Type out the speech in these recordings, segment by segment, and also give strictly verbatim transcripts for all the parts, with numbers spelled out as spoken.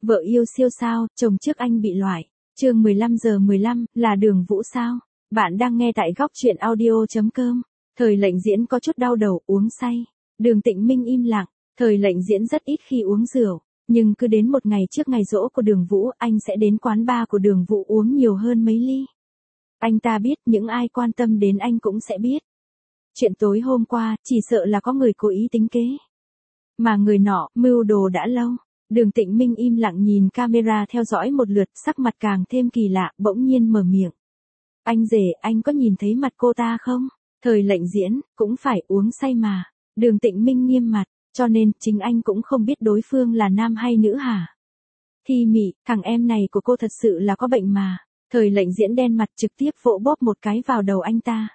Vợ yêu siêu sao, chồng trước anh bị loại. Chương mười lăm giờ mười lăm, là Đường Vũ sao? Bạn đang nghe tại góc truyện audio chấm com. Thời lệnh diễn có chút đau đầu, uống say. Đường Tịnh Minh im lặng. Thời lệnh diễn rất ít khi uống rượu, nhưng cứ đến một ngày trước ngày giỗ của Đường Vũ, anh sẽ đến quán bar của Đường Vũ uống nhiều hơn mấy ly. Anh ta biết những ai quan tâm đến anh cũng sẽ biết. Chuyện tối hôm qua, chỉ sợ là có người cố ý tính kế. Mà người nọ, mưu đồ đã lâu. Đường Tịnh Minh im lặng nhìn camera theo dõi một lượt, sắc mặt càng thêm kỳ lạ, bỗng nhiên mở miệng. Anh rể, anh có nhìn thấy mặt cô ta không? Thời lệnh diễn, cũng phải uống say mà. Đường Tịnh Minh nghiêm mặt, cho nên chính anh cũng không biết đối phương là nam hay nữ hả? Thi Mị, thằng em này của cô thật sự là có bệnh mà. Thời lệnh diễn đen mặt trực tiếp vỗ bóp một cái vào đầu anh ta.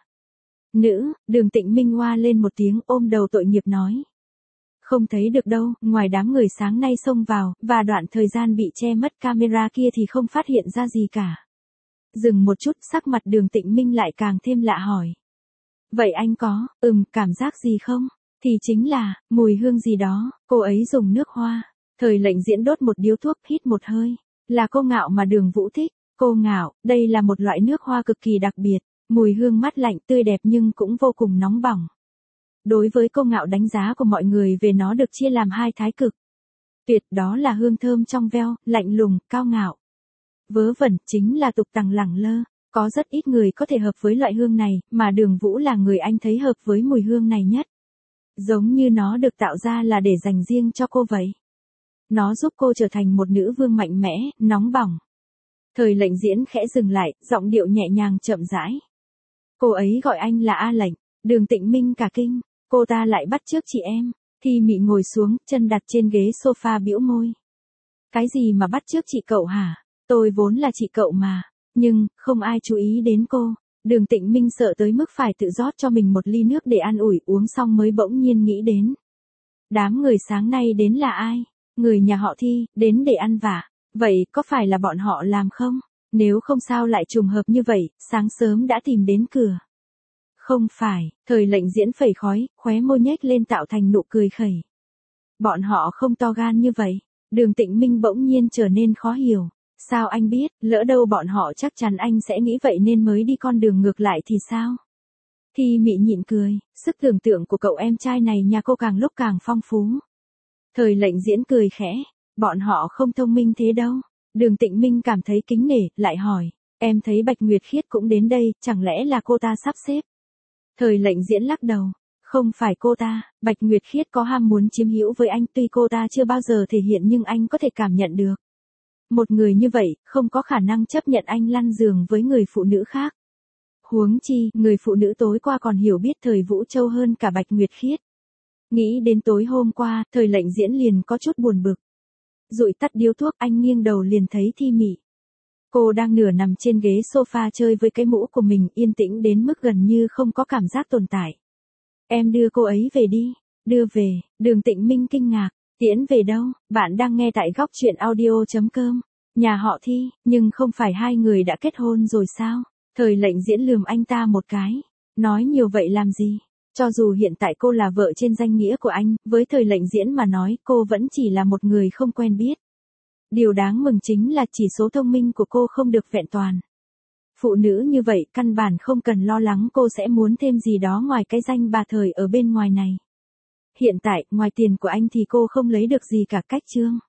Nữ, Đường Tịnh Minh oa lên một tiếng ôm đầu tội nghiệp nói. Không thấy được đâu, ngoài đám người sáng nay xông vào, và đoạn thời gian bị che mất camera kia thì không phát hiện ra gì cả. Dừng một chút, sắc mặt Đường Tịnh Minh lại càng thêm lạ hỏi. Vậy anh có, ừm, cảm giác gì không? Thì chính là, mùi hương gì đó, cô ấy dùng nước hoa. Thời lệnh diễn đốt một điếu thuốc, hít một hơi. Là cô Ngạo mà Đường Vũ thích. Cô Ngạo, đây là một loại nước hoa cực kỳ đặc biệt. Mùi hương mát lạnh tươi đẹp nhưng cũng vô cùng nóng bỏng. Đối với cô Ngạo, đánh giá của mọi người về nó được chia làm hai thái cực. Tuyệt, đó là hương thơm trong veo, lạnh lùng, cao ngạo. Vớ vẩn, chính là tục tằng lẳng lơ. Có rất ít người có thể hợp với loại hương này, mà Đường Vũ là người anh thấy hợp với mùi hương này nhất. Giống như nó được tạo ra là để dành riêng cho cô vậy. Nó giúp cô trở thành một nữ vương mạnh mẽ, nóng bỏng. Thời lệnh diễn khẽ dừng lại, giọng điệu nhẹ nhàng chậm rãi. Cô ấy gọi anh là A Lệnh. Đường Tịnh Minh cả kinh. Cô ta lại bắt chước chị em. Thi Mị ngồi xuống, chân đặt trên ghế sofa bĩu môi. Cái gì mà bắt chước chị cậu hả? Tôi vốn là chị cậu mà. Nhưng, không ai chú ý đến cô. Đường Tịnh Minh sợ tới mức phải tự rót cho mình một ly nước để an ủi, uống xong mới bỗng nhiên nghĩ đến. Đám người sáng nay đến là ai? Người nhà họ Thi, đến để ăn vạ. Vậy có phải là bọn họ làm không? Nếu không sao lại trùng hợp như vậy, sáng sớm đã tìm đến cửa. Không phải, thời lệnh diễn phẩy khói, khóe môi nhếch lên tạo thành nụ cười khẩy. Bọn họ không to gan như vậy. Đường Tịnh Minh bỗng nhiên trở nên khó hiểu. Sao anh biết, lỡ đâu bọn họ chắc chắn anh sẽ nghĩ vậy nên mới đi con đường ngược lại thì sao? Thi Mị nhịn cười, sức tưởng tượng của cậu em trai này nhà cô càng lúc càng phong phú. Thời lệnh diễn cười khẽ, bọn họ không thông minh thế đâu. Đường Tịnh Minh cảm thấy kính nể, lại hỏi, em thấy Bạch Nguyệt Khiết cũng đến đây, chẳng lẽ là cô ta sắp xếp? Thời lệnh diễn lắc đầu, không phải cô ta, Bạch Nguyệt Khiết có ham muốn chiếm hữu với anh, tuy cô ta chưa bao giờ thể hiện nhưng anh có thể cảm nhận được. Một người như vậy, không có khả năng chấp nhận anh lăn giường với người phụ nữ khác. Huống chi, người phụ nữ tối qua còn hiểu biết Thời Vũ Châu hơn cả Bạch Nguyệt Khiết. Nghĩ đến tối hôm qua, thời lệnh diễn liền có chút buồn bực. Dụi tắt điếu thuốc, anh nghiêng đầu liền thấy Thi Mị. Cô đang nửa nằm trên ghế sofa chơi với cái mũ của mình, yên tĩnh đến mức gần như không có cảm giác tồn tại. Em đưa cô ấy về đi. Đưa về, Đường Tịnh Minh kinh ngạc. Tiễn về đâu? Bạn đang nghe tại góc truyện audio chấm com. Nhà họ Thi, nhưng không phải hai người đã kết hôn rồi sao? Thời lệnh diễn lườm anh ta một cái. Nói nhiều vậy làm gì? Cho dù hiện tại cô là vợ trên danh nghĩa của anh, với thời lệnh diễn mà nói cô vẫn chỉ là một người không quen biết. Điều đáng mừng chính là chỉ số thông minh của cô không được vẹn toàn. Phụ nữ như vậy căn bản không cần lo lắng cô sẽ muốn thêm gì đó ngoài cái danh bà Thời ở bên ngoài này. Hiện tại, ngoài tiền của anh thì cô không lấy được gì cả, cách chương.